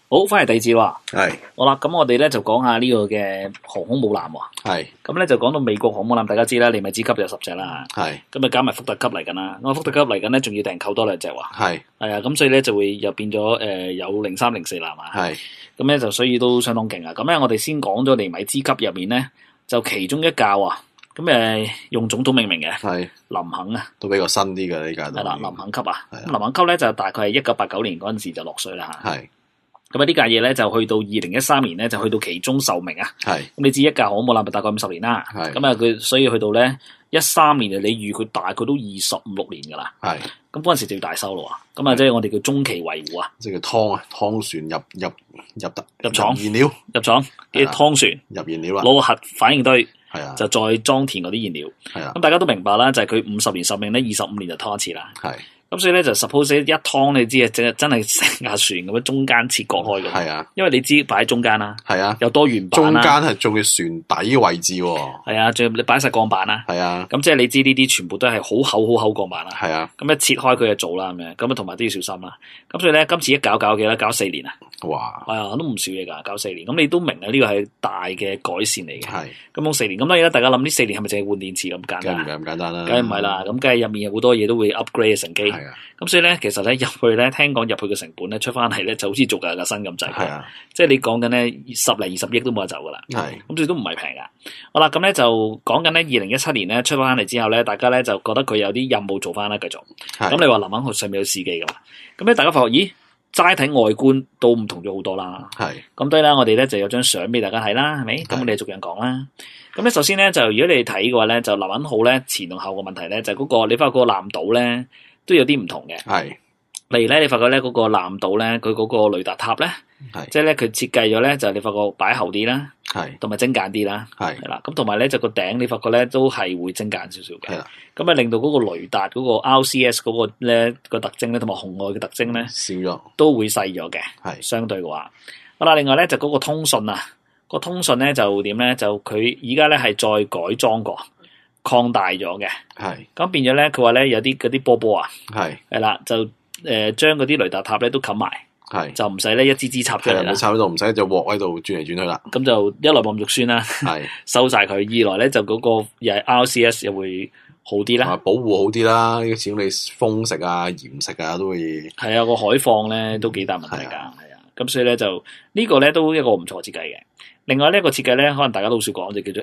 好，翻嚟第二節喎。 係好啦，咁我哋咧就講下呢個嘅航空母艦喎。 係咁咧就講到美國航空母艦，大家知啦，利米茲級有10隻啦。 係咁啊加埋福特級嚟緊啦。咁啊福特級嚟緊咧，仲要訂購多2隻喎。 係係啊，咁所以咧就會又變咗有03、04啦嘛。 係咁咧就所以都相當勁啊。咁咧我哋先講咗利米茲級入面咧，就其中一架啊，咁用總統命名嘅係林肯啊。 都比較新啲嘅呢架都係啦，林肯級啊。 係啊咁林肯級咧就大概係1989年嗰陣時就落水啦嚇。 係咁呢架嘢咧就去到2013年咧就去到期中壽命啊。 係咁你知一架航空母艦大概50年啦。 係咁佢所以去到咧13年你預佢大概都25、6年噶啦。 係咁嗰陣時就要大修咯喎。咁即係我哋叫中期維護啊。 即係叫湯船入廠燃料入廠嘅湯船入燃料啦， 攞個核反應堆係啊就再裝填嗰啲燃料。 係啊咁大家都明白啦，就係佢50年壽命咧，25年就湯一次啦。 係咁所以咧就 suppose 一湯你知啊，真係成架船咁樣中間切割開嘅。 係啊因為你知擺喺中間啦， 係啊， 有多元板中間啦， 係仲要船底位置喎， 係啊，仲要你擺晒鋼板啦。 係啊咁即係你知呢啲全部都係好厚鋼板啦。 係啊， 咁一切開佢就做啦咁樣，咁同埋都要小心啦。咁所以咧今次一搞幾多？搞4年啊。 哇係啊，都唔少嘢㗎，搞4年。咁你都明啊，呢個係大嘅改善嚟嘅。 係咁用4年，咁當然啦，大家諗呢4年係咪淨係換電池咁簡單？ 梗係唔係咁簡單啦， 梗係唔係啦。咁梗係入面有好多嘢都會 upgrade 成機。 係啊咁所以咧，其實咧入去咧，聽講入去嘅成本咧出翻嚟咧，就好似做架新咁滯。 係啊即係你講緊咧10零20億都冇得走㗎啦。 係咁所以都唔係平㗎。好啦，咁咧就講緊咧2017年咧出翻嚟之後咧，大家咧就覺得佢有啲任務做翻啦，繼續。 係咁你話林肯號上面有試機㗎嘛？咁咧大家發覺，咦？齋睇外觀都唔同咗好多啦。 係咁當然啦，我哋咧就有張相俾大家睇啦，係咪？咁我哋逐樣講啦。咁咧首先咧就如果你睇嘅話咧，就林肯號咧前同後嘅問題咧，就係嗰個你發覺個艦島咧都有啲唔同嘅。 係例如咧，你發覺咧嗰個艦島咧，佢嗰個雷達塔咧， 係即係咧佢設計咗咧，就你發覺擺後啲啦， 係同埋精簡啲啦， 係係啦。咁同埋咧就個頂你發覺咧都係會精簡少少嘅。 係啦， 咁啊令到嗰個雷達嗰個 RCS 嗰個咧個特徵咧，同埋紅外嘅特徵咧少咗都會細咗嘅。 係相對嘅話，好啦，另外咧就嗰個通訊啊，個通訊咧就點咧？就佢而家咧係再改裝過，擴大咗嘅。 係咁變咗咧，佢話咧有啲嗰啲波啊， 係係啦，就將嗰啲雷達塔咧都冚埋， 係就唔使咧一支支插出嚟啦係你。插喺度唔使隻鑊喺度轉嚟轉去啦， 咁就一來冇咁肉酸啦， 係收晒佢；二來咧就嗰個又係 RCS 又會好啲啦。 同埋保護好啲啦，呢個始終你風食啊、鹽食啊都會係啊，個海況咧都幾大問題㗎，係啊。咁所以咧就呢個咧都一個唔錯設計嘅。另外呢一個設計咧，可能大家都好少講，就叫做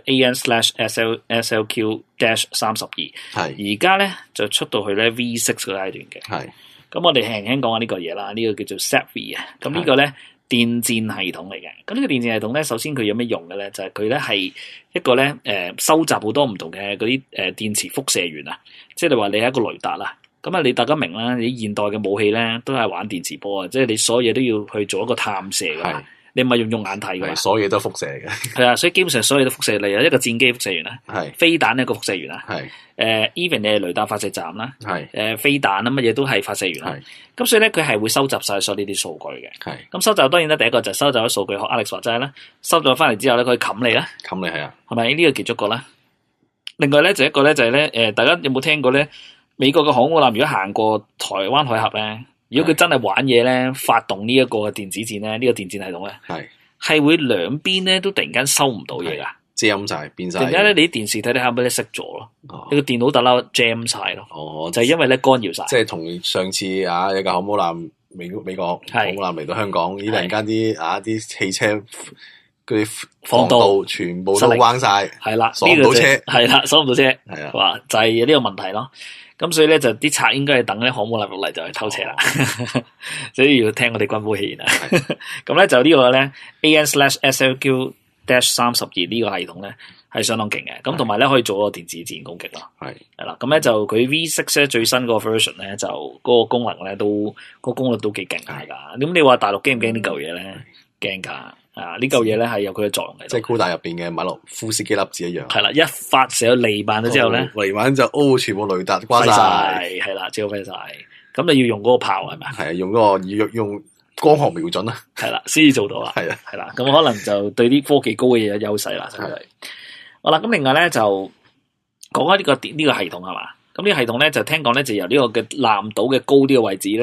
AN/SLQ-32。 係而家咧就出到去咧 V6 個階段嘅。 係咁我哋輕輕講下呢個嘢啦，呢、個叫做 SATV 啊。咁呢個咧電戰系統嚟嘅。咁呢個電戰系統咧，首先佢有咩用嘅咧？就係佢咧係一個咧收集好多唔同嘅嗰啲電磁輻射源啊。即係你話你係一個雷達啦。咁啊，你大家明啦，你現代嘅武器咧都係玩電磁波啊，即係你所有嘢都要去做一個探射㗎嘛。你唔係用眼睇㗎嘛。 所有嘢都係輻射嘅， 係啊，所以基本上所有都輻射，例如一個戰機輻射源啦， 係飛彈一個輻射源啦， 係 even 你係雷達發射站啦， 係飛彈啊乜嘢都係發射源啦。咁所以咧，佢係會收集晒所有呢啲數據嘅。 係咁收集當然咧，第一個就係收集咗數據，學 Alex 話齋啦，收咗翻嚟之後咧，佢冚你啦， 冚你係啊， 係咪？呢個其中一個啦。另外咧就一個咧就係咧大家有冇聽過咧？美國嘅航空母艦如果行過台灣海峽咧，如果佢真係玩嘢咧，發動呢一個電子戰咧，呢個電戰系統咧，係會兩邊咧都突然間收唔到嘢噶 ，jam 晒變晒。 突然間咧，你啲電視睇睇下俾你熄咗咯，你個電腦突然 jam 晒咯。就係因為咧干擾晒。 即係同上次啊，有架航母艦美國航母艦嚟到香港，突然間啲汽車嗰啲防盜全部都彎晒， 係啦， 鎖唔到車， 係啦，鎖唔到車， 係啊， 哇，就係有呢個問題咯。咁所以咧就啲賊應該係等咧航母艦落嚟就去偷車啦，所以要聽我哋軍武戲言啊。咁咧就呢個咧 AN/SLQ-32呢個系統咧係相當勁嘅，咁同埋咧可以做個電子戰攻擊咯。係啦，咁咧就佢 V6 咧最新嗰個 version 咧就嗰個功能咧都個功率都幾勁下㗎。咁你話大陸驚唔驚呢嚿嘢咧？驚㗎。呢嚿嘢咧係有佢嘅作用嘅， 即係高達入邊嘅馬洛夫斯基粒子一樣。 係啦，一發射咗離板咗之後咧， 離板就全部雷達關晒， 係啦，即係飛晒。咁你要用嗰個炮係咪？ 係啊，用嗰個用光學瞄準啦， 係啦，先至做到啦。係啊，係啦，咁可能就對啲科技高嘅嘢有優勢啦。真係。好啦，咁另外咧就講開呢個系統係嘛？咁呢個系統咧就聽講咧就由呢個嘅艦島嘅高啲嘅位置咧。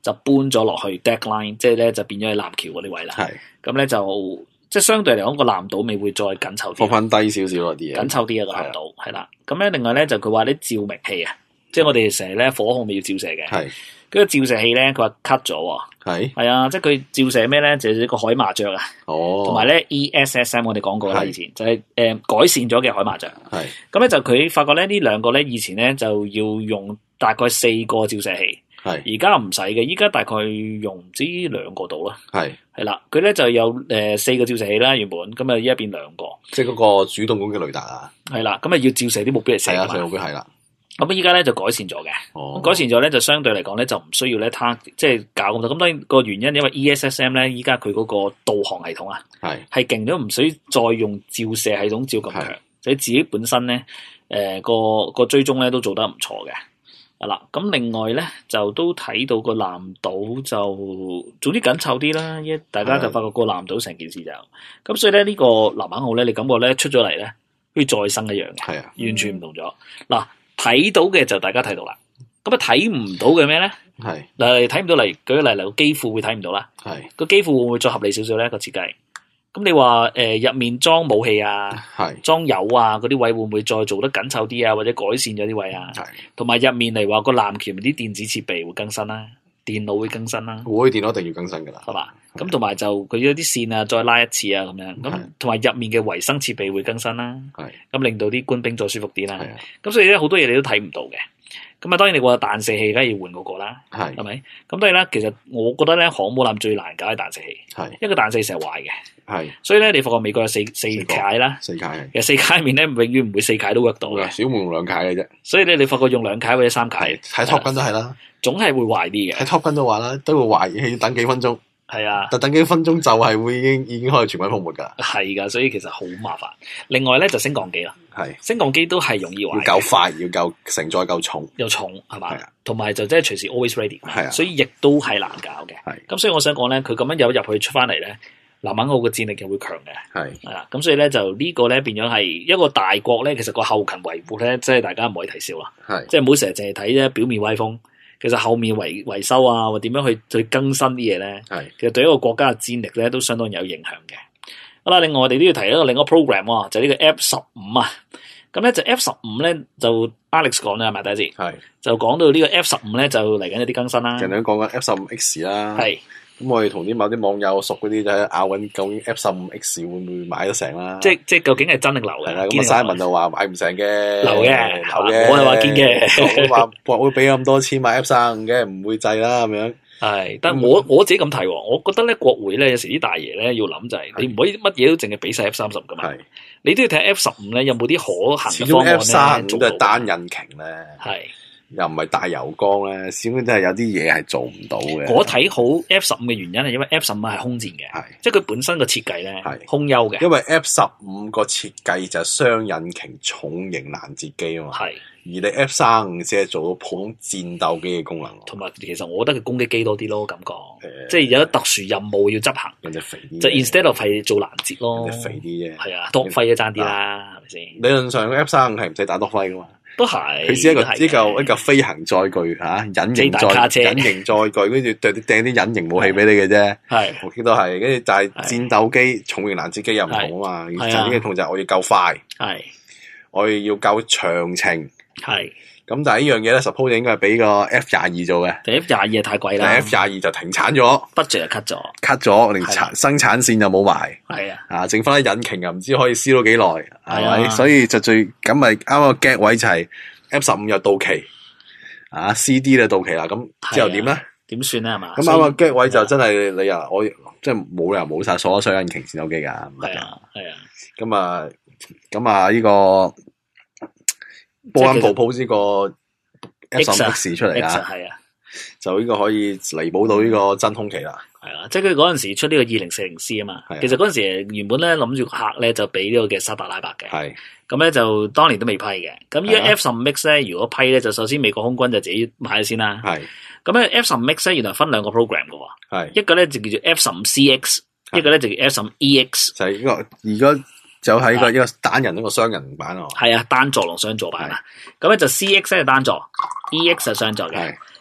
就搬咗落去 deckline， 即係咧就變咗去南橋嗰啲位啦。 係咁咧就即係相對嚟講個藍島尾會再緊湊啲， 放翻低少少嗰啲嘢， 緊湊啲嘅個藍島係啦。咁咧另外咧就佢話啲照明器啊，即係我哋成日咧火控咪要照射嘅， 係嗰個照射器咧佢話 cut 咗喎。係啊，即係佢照射咩咧？就係一個海麻雀啊，同埋咧 ESSM 我哋講過啦，以前就係改善咗嘅海麻雀。 係咁咧就佢發覺咧呢兩個咧以前咧就要用大概4個照射器，而家唔使嘅，依家大概用唔知2個度啦。係啦，佢咧就有4個照射器啦，原本咁啊依家變2個， 即係嗰個主動攻擊雷達啊。係啦，咁啊要照射啲目標嚟射嘛。 係啊，目標係啦。 咁依家咧就改善咗嘅，改善咗咧就相對嚟講咧就唔需要咧即係搞咁多。咁當然個原因因為 ESSM 咧依家佢嗰個導航系統啊係勁咗，唔需要再用照射系統照咁強，所以自己本身咧個追蹤咧都做得唔錯嘅。係啦，咁另外咧就都睇到個藍島就總之緊湊啲啦，大家就發覺個藍島成件事就咁，所以咧呢個藍肯號咧你感覺咧出咗嚟咧好似再生一樣嘅，完全唔同咗嗱。睇到嘅就大家睇到啦，咁啊睇唔到嘅咩咧？嗱睇唔到嚟，舉個例嚟個機庫會睇唔到啦。個機庫會唔會再合理少少咧個設計？咁你話入面裝武器啊，裝油啊嗰啲位會唔會再做得緊湊啲啊，或者改善咗啲位啊？同埋入面嚟話個艦橋啲電子設備會更新啦，電腦會更新啦。 會電腦一定要更新噶啦， 係嘛？咁同埋就佢有啲線啊，再拉一次啊咁樣。咁同埋入面嘅維生設備會更新啦。咁令到啲官兵再舒服啲啦。咁所以咧好多嘢你都睇唔到嘅。咁啊當然你話彈射器梗係要換嗰個啦。係咪？咁當然啦，其實我覺得咧航母艦最難搞係彈射器。一個彈射器成日壞嘅。所以咧你發覺美國有四階啦。4階。其實4階面咧永遠唔會4階都 work 到嘅。小門用2階嘅啫。所以咧你發覺用2階或者3階。 睇 Top Gun 都係啦。總係會壞啲嘅。 睇 Top Gun 都話啦，都會壞，要等幾分鐘。係啊，但等幾分鐘就係會已經可以全軍覆沒噶。係噶， 所以其實好麻煩。另外咧就升降機啦，升降機都係容易壞， 要夠快，要夠承載夠重， 又重係嘛？同埋就即係隨時 always ready，係啊，所以亦都係難搞嘅。係咁，所以我想講咧，佢咁樣有入去出翻嚟咧，藍肯號嘅戰力就會強嘅。係啦，咁所以咧就呢個咧變咗係一個大國咧，其實個後勤維護咧，即係大家唔可以睇少啦。係，即係唔好成日淨係睇啫表面威風。其實後面維修啊，或點樣去更新啲嘢咧，其實對一個國家嘅戰力咧都相當有影響嘅。好啦，另外我哋都要提另一個 program 喎，就係呢個 F-15啊。咁咧就 F-15咧就 Alex 講啦，係咪第一次？係就講到呢個 F-15咧就嚟緊有啲更新啦。人哋講緊 F-15X 啦。係。咁我哋同啲某啲網友熟嗰啲就喺拗緊究竟 F-15X 會唔會買得成啦？即係究竟係真定流嘅？係啦，咁 Simon 就話買唔成嘅，流嘅，我係話堅嘅。我話國會俾咁多錢買 F-35嘅，唔會制啦咁樣。係，但係我自己咁睇，我覺得咧國會咧有時啲大爺咧要諗就係，你唔可以乜嘢都淨係俾晒 F-30噶嘛。係，你都要睇 F-15咧有冇啲可行嘅方案咧。始終 F-35都係單引擎咧。係。又唔係大油缸咧，始終都係有啲嘢係做唔到嘅。我睇好 F-15嘅原因係因為 F-15係空戰嘅，即係佢本身個設計咧係空優嘅。因為 F-15個設計就係雙引擎重型攔截機啊嘛，係。而你 F-35只係做到普通戰鬥機嘅功能。同埋其實我覺得佢攻擊機多啲咯，感覺，即係有特殊任務要執行。人哋肥啲，就 instead of 係做攔截咯。人哋肥啲啫。係啊，多輝都爭啲啦，係咪先？理論上 F-35係唔使打多輝噶嘛。都係，佢只係一個飛行載具嚇，隱形載具，跟住掟啲隱形武器俾你嘅啫。係，我見到係，跟住就係戰鬥機、重型攔截機又唔同啊嘛。就呢個同就係我要夠快，係，我要夠長程，係。咁但係呢樣嘢咧 suppose 應該係俾個 F-22做嘅。F-22係太貴啦。F-22就停產咗 ，budget 就 cut 咗，連生產線又冇埋。係啊，剩翻啲引擎又唔知可以燒到幾耐，係咪？所以就咁咪啱個 gag 位就係 F-15又到期，CD 咧到期啦，咁之後點咧？點算咧係嘛？咁啱個 gag 位就真係你又我即係冇理由冇晒所有雙引擎戰鬥機噶，唔得噶。咁啊呢個。波音步鋪呢個 F-15X 出嚟啊，就呢個可以彌補到呢個真空期啦。係啦，即係佢嗰陣時出呢個2040C 啊嘛。其實嗰陣時原本咧諗住客咧就俾呢個嘅沙特阿拉伯嘅。係。咁咧就當年都未批嘅。咁呢個 F-15X 咧，如果批咧，就首先美國空軍就自己買咗先啦。係。咁咧 F-15X 咧原來分2個 program 嘅喎。係。一個咧就叫做 F-15CX，一個咧就叫 F-15EX。就係呢個如果。就喺一個單人一個雙人版啊，係啊，單座同雙座版啊。咁咧就 CX 係單座，EX 係雙座嘅。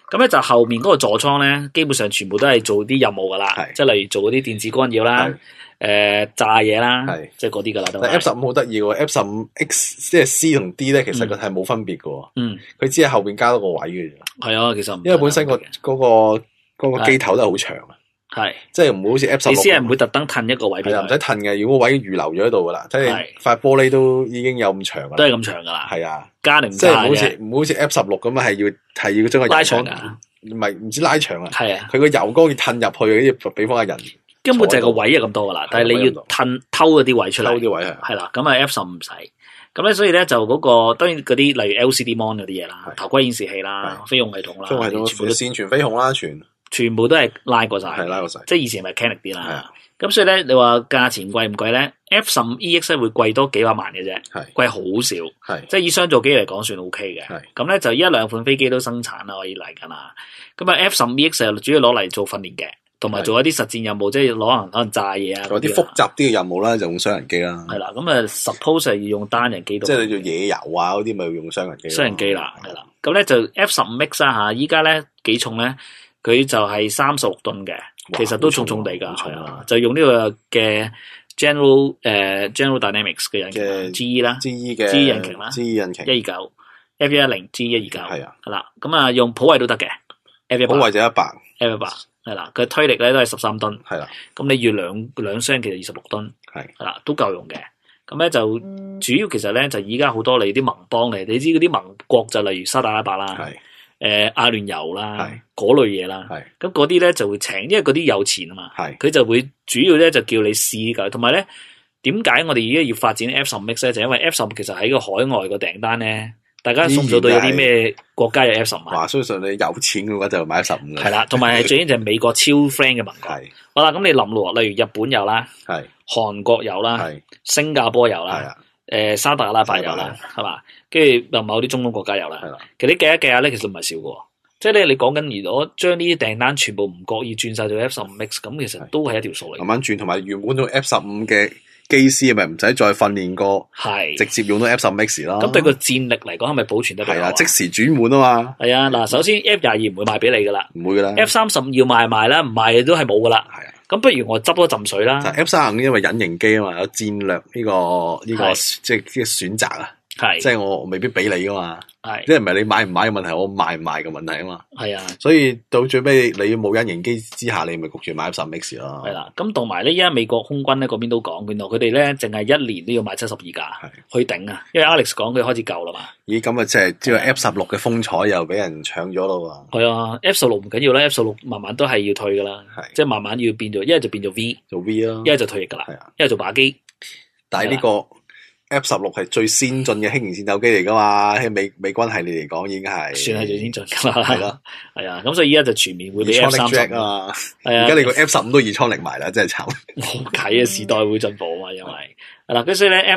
咁咧就後面嗰個座艙咧，基本上全部都係做啲任務噶啦，即係例如做嗰啲電子干擾啦。炸嘢啦，即係嗰啲噶啦。 但 F15好得意嘅 ，F15X 即係 C 同 D 咧，其實佢係冇分別嘅。佢只係後邊加多個位嘅啫。係啊，其實因為本身嗰個機頭都係好長啊。係，即係唔會好似 F16。 意思係唔會特登褪一個位俾佢。 唔使褪嘅，如果個位預留咗喺度噶啦，即係塊玻璃都已經有咁長啦。 都係咁長噶啦。係啊，加定即係唔好似 F16咁啊，係要將個拉長噶， 唔知拉長啊。 係啊， 佢個油缸要褪入去，跟住俾翻個人。 根本就係個位咁多噶啦，但係你要偷嗰啲位出嚟， 偷啲位係啦，咁啊 F15唔使，咁咧所以咧就嗰個當然嗰啲例如 LCD mon 嗰啲嘢啦，頭盔顯示器啦，飛控系統啦， 全部都線傳飛控啦， 全部都係拉過晒，即係以前咪 Mechanic 啲啦，咁所以咧你話價錢貴唔貴咧 ？F15EX 會貴多幾百萬嘅啫，貴好少，即係以商座機嚟講算 OK 嘅，咁咧就依一兩款飛機都生產啦，可以嚟緊啦，咁啊 F15EX 主要攞嚟做訓練嘅。同埋做一啲實戰任務，即係攞可能炸嘢啊， 嗰啲複雜啲嘅任務啦，就用雙人機啦。 係啦，咁啊 suppose 係要用單人機動。 即係你做野遊啊嗰啲，咪用雙人機。 雙人機啦，係啦。咁咧就 F15X 啊嚇，依家咧幾重咧？佢就係36噸嘅，其實都重重地㗎，係啊。就用呢個嘅 General Dynamics 嘅引擎 GE 啦，GE 引擎啦，GE 引擎129 F110 GE 129係啊，係啦。咁啊用普惠都得嘅 ，F100 普惠就100 F100。係啦，佢推力咧都係13噸， 係啦。 咁你要兩箱，其實26噸，係啦，都夠用嘅。咁咧就主要其實咧就而家好多你啲盟邦嚟，你知嗰啲盟國就例如沙特阿拉伯啦，阿聯酋啦，嗰類嘢啦，咁嗰啲咧就會請，因為嗰啲有錢啊嘛，佢就會主要咧就叫你試㗎，同埋咧點解我哋而家要發展 F15X 咧？就因為 F15其實喺個海外個訂單咧。大家數唔數到有啲咩國家有 F15啊？ 相信你有錢嘅話就買 F15嘅。 係啦，同埋係最緊就係美國超 friend 嘅盟國。好啦，咁你諗咯，例如日本有啦，韓國有啦，新加坡有啦，沙特阿拉伯有啦，係嘛？跟住又某啲中東國家有啦。其實你計一計下咧，其實唔係少嘅。即係咧，你講緊如果將呢啲訂單全部唔覺意轉晒做 F15X，咁其實都係一條數嚟。 慢慢轉，同埋原本種 F15嘅。機師咪唔使再訓練過，直接用到 F15X 啦。 咁對個戰力嚟講，係咪保存得比較？ 係啊，即時轉換啊嘛。 係啊，嗱，首先 F22唔會賣俾你噶啦， 唔會噶啦。 F30要賣啦，唔賣都係冇噶啦。係啊，咁不如我執多浸水啦。 F35因為隱形機啊嘛，有戰略呢個即係選擇啊。係，即係我未必俾你噶嘛。係，即係唔係你買唔買嘅問題，我賣唔賣嘅問題啊嘛。係啊，所以到最尾你冇隱形機之下，你咪焗住買 F15X 咯。係啦，咁同埋咧，依家美國空軍咧嗰邊都講，原來佢哋咧淨係一年都要買72架去頂啊。因為 Alex 講佢開始夠啦嘛。咦，咁啊即係即係 F16嘅風采又俾人搶咗咯喎。係啊 ，F16唔緊要啦 ，F16慢慢都係要退噶啦。係，即係慢慢要變做，一係就變做 V，做 V 咯，一係就退役噶啦。係啊，一係做靶機。但係呢個。F16係最先進嘅輕型戰鬥機嚟噶嘛？喺美軍系列嚟講，已經係算係最先進噶啦。係咯，係啊。咁所以而家就全面會俾 F30 啊。係啊，而家你個 F15都二倉力埋啦，真係慘。冇計啊，時代會進步啊嘛，因為係啦。咁所以咧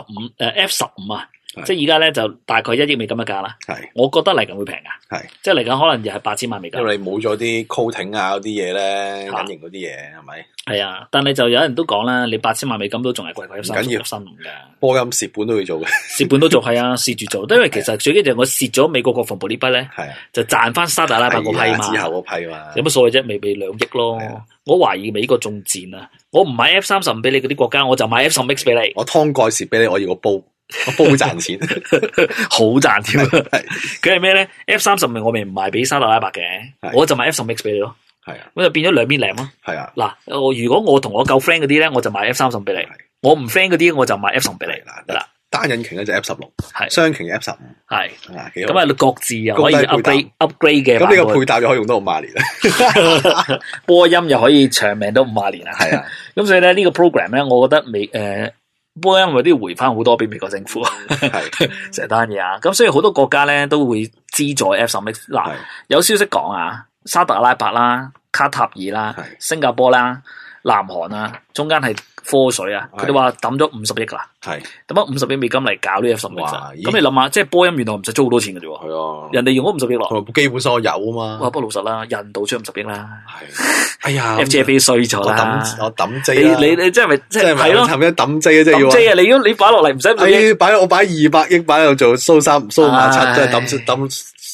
F15 啊。即係而家咧就大概1億美金一架啦，係，我覺得嚟緊會平噶，係，即係嚟緊可能又係8000萬美金，因為你冇咗啲 coating 啊嗰啲嘢咧，隱形嗰啲嘢係咪？係啊，但係就有人都講啦，你8000萬美金都仲係貴過F30嘅，波音蝕本都會做嘅，蝕本都做係啊，蝕住做，因為其實最緊就係我蝕咗美國國防部呢筆咧，係，就賺翻沙特阿拉伯嗰批嘛，之後嗰批嘛，有乜所謂啫？未俾2億咯，我懷疑美國仲賤啊，我唔買 F30俾你嗰啲國家，我就買 F15X 俾你，我湯蓋蝕俾你，我要個煲。我煲賺錢，好賺添。佢係咩咧 ？F30我咪唔賣俾沙特阿拉伯嘅，我就買 F15X 俾你咯。係啊，咁就變咗兩邊領咯。係啊，嗱，如果我同我夠 friend 嗰啲咧，我就買 F30俾你；我唔 friend 嗰啲，我就買 F15俾你。嗱，單引擎咧就 F16，係雙引擎 F15，係咁啊，各自又可以 upgrade 嘅。咁呢個配搭就可以用到50年。波音又可以長命到50年啊！係啊，咁所以咧呢個 program 咧，我覺得波音佢都要回翻好多俾美國政府，係成單嘢啊！咁所以好多國家咧都會資助 F15X。嗱，有消息講啊，沙特阿拉伯啦、卡塔爾啦、新加坡啦、南韓啦，中間係科水啊！佢哋話抌咗50億啦，係抌咗50億美金嚟搞呢 F15X。咁你諗下，即係波音原來唔使租好多錢嘅啫喎。係啊，人哋用咗50億落，基本上有啊嘛。哇，不過老實啦，印度出50億啦。係。哎呀 ，FJB 衰咗啦！我抌劑啦！你即係咪即係係咯？係咪抌劑啊？即係要抌劑啊！你如果擺落嚟唔使，我擺200億擺喺度做蘇5、7，即係抌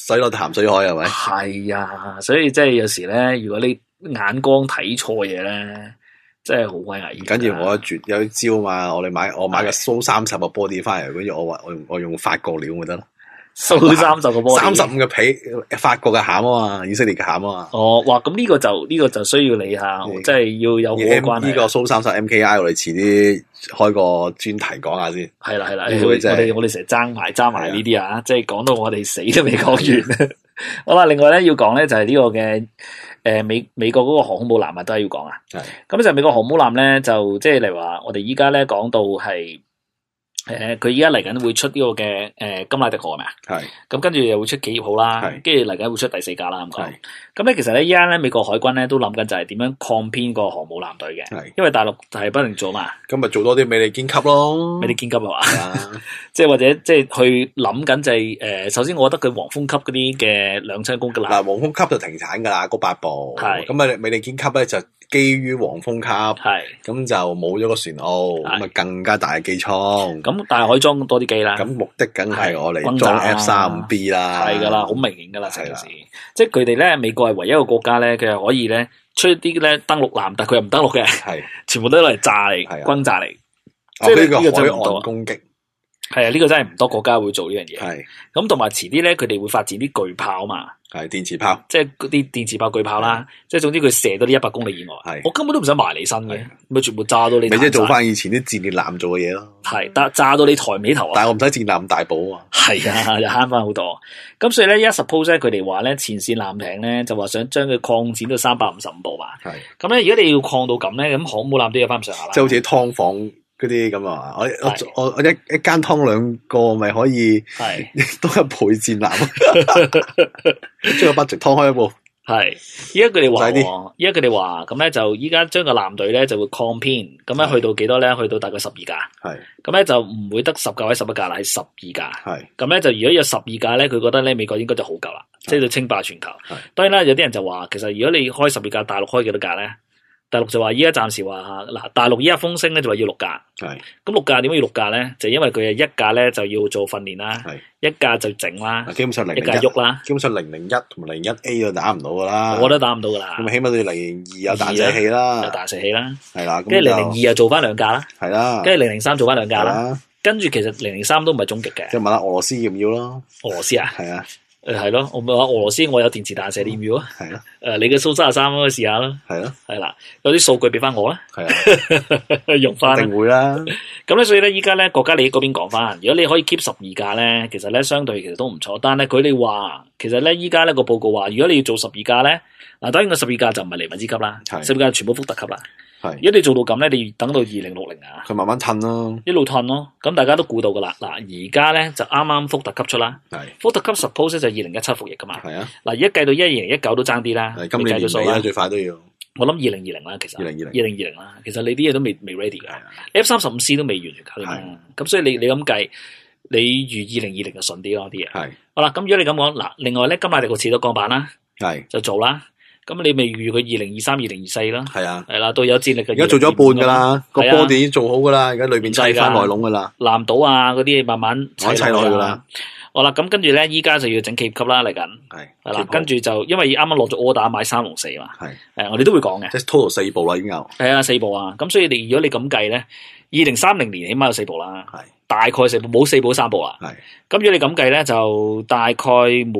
水落鹹水海係咪？ 係啊，所以即係有時咧，如果你眼光睇錯嘢咧，真係好鬼危險。 緊要我有招嘛，我買個蘇30個 body 翻嚟，跟住我用法國料咪得咯。 蘇30個 body， 35個皮，法國嘅餡啊嘛，以色列嘅餡啊嘛。 哦，哇！咁呢個就需要你下，即係要有好關係。 呢個蘇30 MKI，我哋遲啲開個專題講下先。 係啦，我哋成日爭埋呢啲啊，即係講到我哋死都未講完。好啦，另外咧要講咧就係呢個嘅美國嗰個航空母艦啊，都係要講啊。係。咁就美國航母艦咧，就即係例如話，我哋依家咧講到係。佢依家嚟緊會出呢個嘅金乃迪號係咪啊？係。咁跟住又會出企業號啦，跟住嚟緊會出第4架啦咁講。咁咧其實咧依家咧美國海軍咧都諗緊就係點樣擴編個航母艦隊嘅。係。因為大陸就係不停做嘛。咁咪做多啲美利堅級咯。 美利堅級係嘛？係啊。即係或者即係去諗緊就係首先我覺得佢黃蜂級嗰啲嘅兩棲攻擊艦。 嗱，黃蜂級就停產㗎啦，嗰8部。係。咁啊美利堅級咧就基於黃蜂級。係。咁就冇咗個船塢，咁啊更加大嘅機艙。 咁大海裝多啲機啦， 咁目的梗係我嚟裝 F-35B 啦， 係噶啦，好明顯噶啦，成件事。即係佢哋咧，美國係唯一一個國家咧，佢係可以咧出啲咧登陸艦，但係佢又唔登陸嘅，係全部都攞嚟炸嚟，轟炸嚟，即係呢個海岸攻擊。係啊，呢個真係唔多國家會做呢樣嘢。係咁，同埋遲啲咧，佢哋會發展啲巨炮嘛。 係電磁炮， 即係嗰啲電磁炮、巨炮啦。即係總之佢射到呢100公里以外，係我根本都唔想埋你身嘅，咪全部炸到你。 咪即係做翻以前啲戰列艦做嘅嘢咯。 係，但炸到你抬尾頭啊！ 但係我唔使戰艦咁大部啊。 係啊，又慳翻好多。咁所以咧，一 suppose 咧，佢哋話咧，前線艦艇咧就話想將佢擴展到355部嘛。係。咁咧，如果你要擴到咁咧，咁航母艦都有翻咁上下啦。 即係好似劏房嗰啲咁啊！我一間劏2個咪可以多1倍戰艦，將個 budget 劏開1部。係， 依家佢哋話，咁咧就依家將個艦隊咧就會擴編，咁咧去到幾多咧？去到大概12架。係，咁咧就唔會得10架或者11架啦，係12架。係，咁咧就如果有12架咧，佢覺得咧美國應該就好夠啦，即係要稱霸全球。係，當然啦，有啲人就話，其實如果你開12架，大陸開幾多架咧？大陸就話依家暫時話嗱，大陸依家風聲咧就話要6架，係咁6架點解要6架咧？就因為佢係1架咧就要做訓練啦，係1架就整啦， 基本上1 架喐啦， 基本上001同埋001A 就打唔到噶啦， 我都打唔到噶啦， 咁起碼都要002有彈射器啦， 有彈射器啦， 係啦， 跟住002又做翻2架啦， 係啦， 跟住003做翻2架啦，跟住其實003都唔係終極嘅， 即係問下俄羅斯要唔要咯？ 俄羅斯啊， 係啊。 係咯，我咪話俄羅斯我有電磁彈射，你要唔要啊？係咯，你嘅蘇33可以試下啦。係咯，係啦，有啲數據俾翻我啦。係啊，用翻。一定會啦。咁咧，所以咧，依家咧國家利益嗰邊講翻，如果你可以 keep 12架咧，其實咧相對其實都唔錯。但係佢哋話，其實咧依家呢個報告話，如果你要做12架咧，嗱當然個12架就唔係尼米茲級啦，12架全部福特級啦。係，如果你做到咁咧，你要等到2060啊，佢慢慢褪咯， 一路褪咯，咁大家都估到噶啦。嗱，而家咧就啱啱福特級出啦，係福特級 suppose 就2017服役噶嘛，係啊。嗱，而家計到2019都爭啲啦，今年年尾啦，最快都要。我諗2020啦，其實2020啦，其實你啲嘢都未 ready 噶，F-35C 都未完全搞掂，咁所以你咁計，你預2020就順啲咯啲嘢。係，好啦，咁如果你咁講，嗱，另外咧，金乃迪個次都鋼板啦，係就做啦。咁你未預佢2023、2024啦？係啊，係啦，到有戰力嘅。而家做咗一半噶啦，個波點已經做好噶啦，而家裏邊砌翻內籠噶啦，艦島啊嗰啲慢慢砌落去噶啦。好啦，咁跟住咧，依家就要整企業級啦嚟緊。係啦，跟住就因為啱啱落咗 order 買364嘛。係，我哋都會講嘅。即係 total 4部啦，已經有。係啊，4部啊，咁所以如果你咁計咧，2030年起碼有4部啦。係，大概4部，冇4部3部啦。係，咁如果你咁計咧，就大概每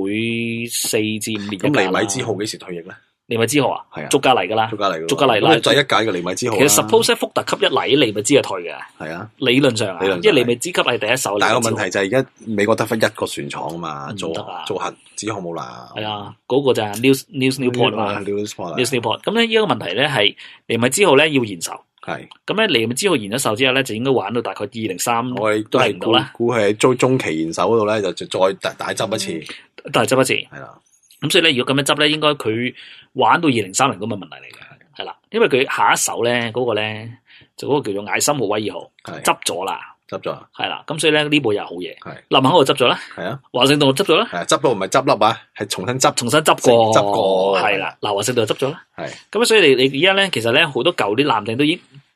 4至5年。咁尼米茲號幾時退役咧？尼米茲號啊，係啊，逐架嚟噶啦，逐架嚟，咁就一屆嘅尼米茲號。其實 suppose 福特級一嚟，尼米茲就退嘅。係啊，理論上啊，因為尼米茲級係第一手。但係個問題就係而家美國得翻1個船廠啊嘛，做核子航母啦。係啊，嗰個就係 Newport 啊嘛 ，Newport。咁咧依個問題咧係尼米茲號咧要延壽。係。咁咧尼米茲號延咗壽之後咧，就應該玩到大概2030。我哋都係估係喺中期延壽嗰度咧，就再大執一次。大執一次。係啦。咁所以咧，如果咁樣執咧，應該佢玩到2030都冇問題嚟嘅，係啦，因為佢下一手咧嗰個咧就嗰個叫做艾森豪威爾號執咗啦，執咗，係啦，咁所以咧呢部又係好嘢，林肯號執咗啦，係啊，華盛頓執咗啦，係執到唔係執笠啊，係重新執過，係啦，嗱華盛頓就執咗啦，係，咁所以你而家咧，其實咧好多舊啲艦艇都已經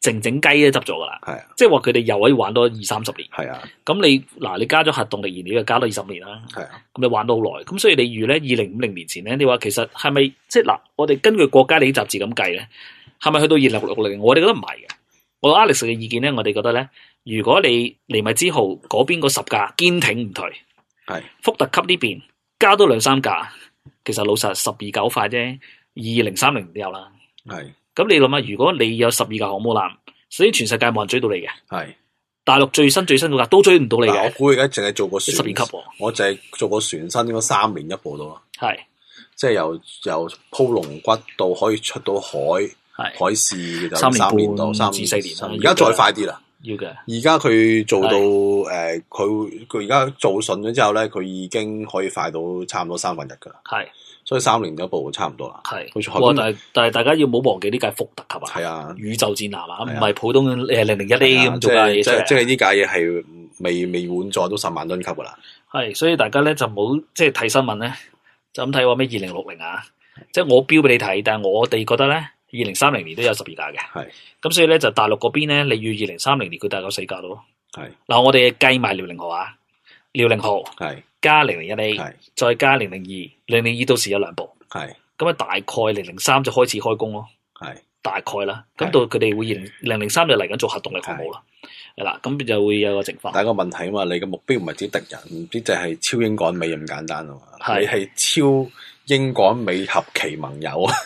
靜靜雞都執咗噶啦。係啊，即係話佢哋又可以玩多20-30年。係啊，咁你加咗核動力燃料，又加多20年啦。係啊，咁你玩到好耐。咁所以你預咧2050年前咧，你話其實係咪即係我哋根據國家地理雜誌咁計咧，係咪去到2060？我哋覺得唔係嘅。我 Alex 嘅意見咧，我哋覺得咧，如果你尼米茲號嗰邊個10架堅挺唔退，係福特級呢邊加多2-3架，其實老實12架好快啫，2030都有啦。係咁你諗下，如果你有12架航母艦，所以全世界冇人追到你嘅。係大陸最新嗰架都追唔到你嘅。我估而家淨係做個船12級，我淨係做個船身應該3年一部到咯。係即係由鋪龍骨到可以出到海。海事就3年到3至4年，而家再快啲啦。要嘅，而家佢做到佢而家做順咗之後咧，佢已經可以快到差唔多3分一噶啦。係，所以3年一部差唔多啦。係，但係大家要唔好忘記呢架福特級啊。係啊，宇宙戰艦啊，唔係普通001A咁做架嘢出嚟。即係呢架嘢係未滿載都10萬噸級噶啦。係，所以大家咧就唔好即係睇新聞咧，就咁睇話咩2060啊，即係我標俾你睇，但係我哋覺得咧。2030年都有12架嘅，係咁所以咧就大陸嗰邊咧，你預2030年佢大概4架咯。係嗱，我哋計埋遼寧號啊，遼寧號係加001A，係再加002到時有2部，係咁啊，大概003就開始開工咯。係大概啦，咁到佢哋會2003就嚟緊做核動力航母啦。係啦，咁就會有個情況。但係個問題啊嘛，你嘅目標唔係指敵人，唔知就係超英趕美咁簡單啊嘛，你係超英趕美合其盟友啊。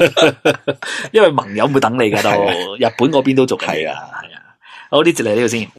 因為盟友會等你噶都，日本嗰邊都做緊。係啊，好，呢節嚟呢度先。